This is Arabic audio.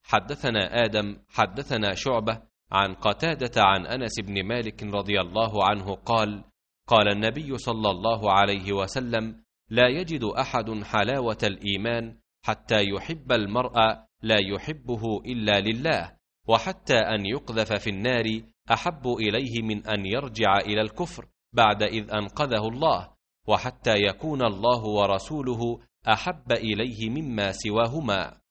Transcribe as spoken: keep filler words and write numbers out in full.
حدثنا آدم حدثنا شعبة عن قتادة عن أنس بن مالك رضي الله عنه قال: قال النبي صلى الله عليه وسلم: لا يجد أحد حلاوة الإيمان حتى يحب المرء لا يحبه إلا لله، وحتى أن يقذف في النار أحب إليه من أن يرجع إلى الكفر بعد إذ أنقذه الله، وحتى يكون الله ورسوله أحب إليه مما سواهما.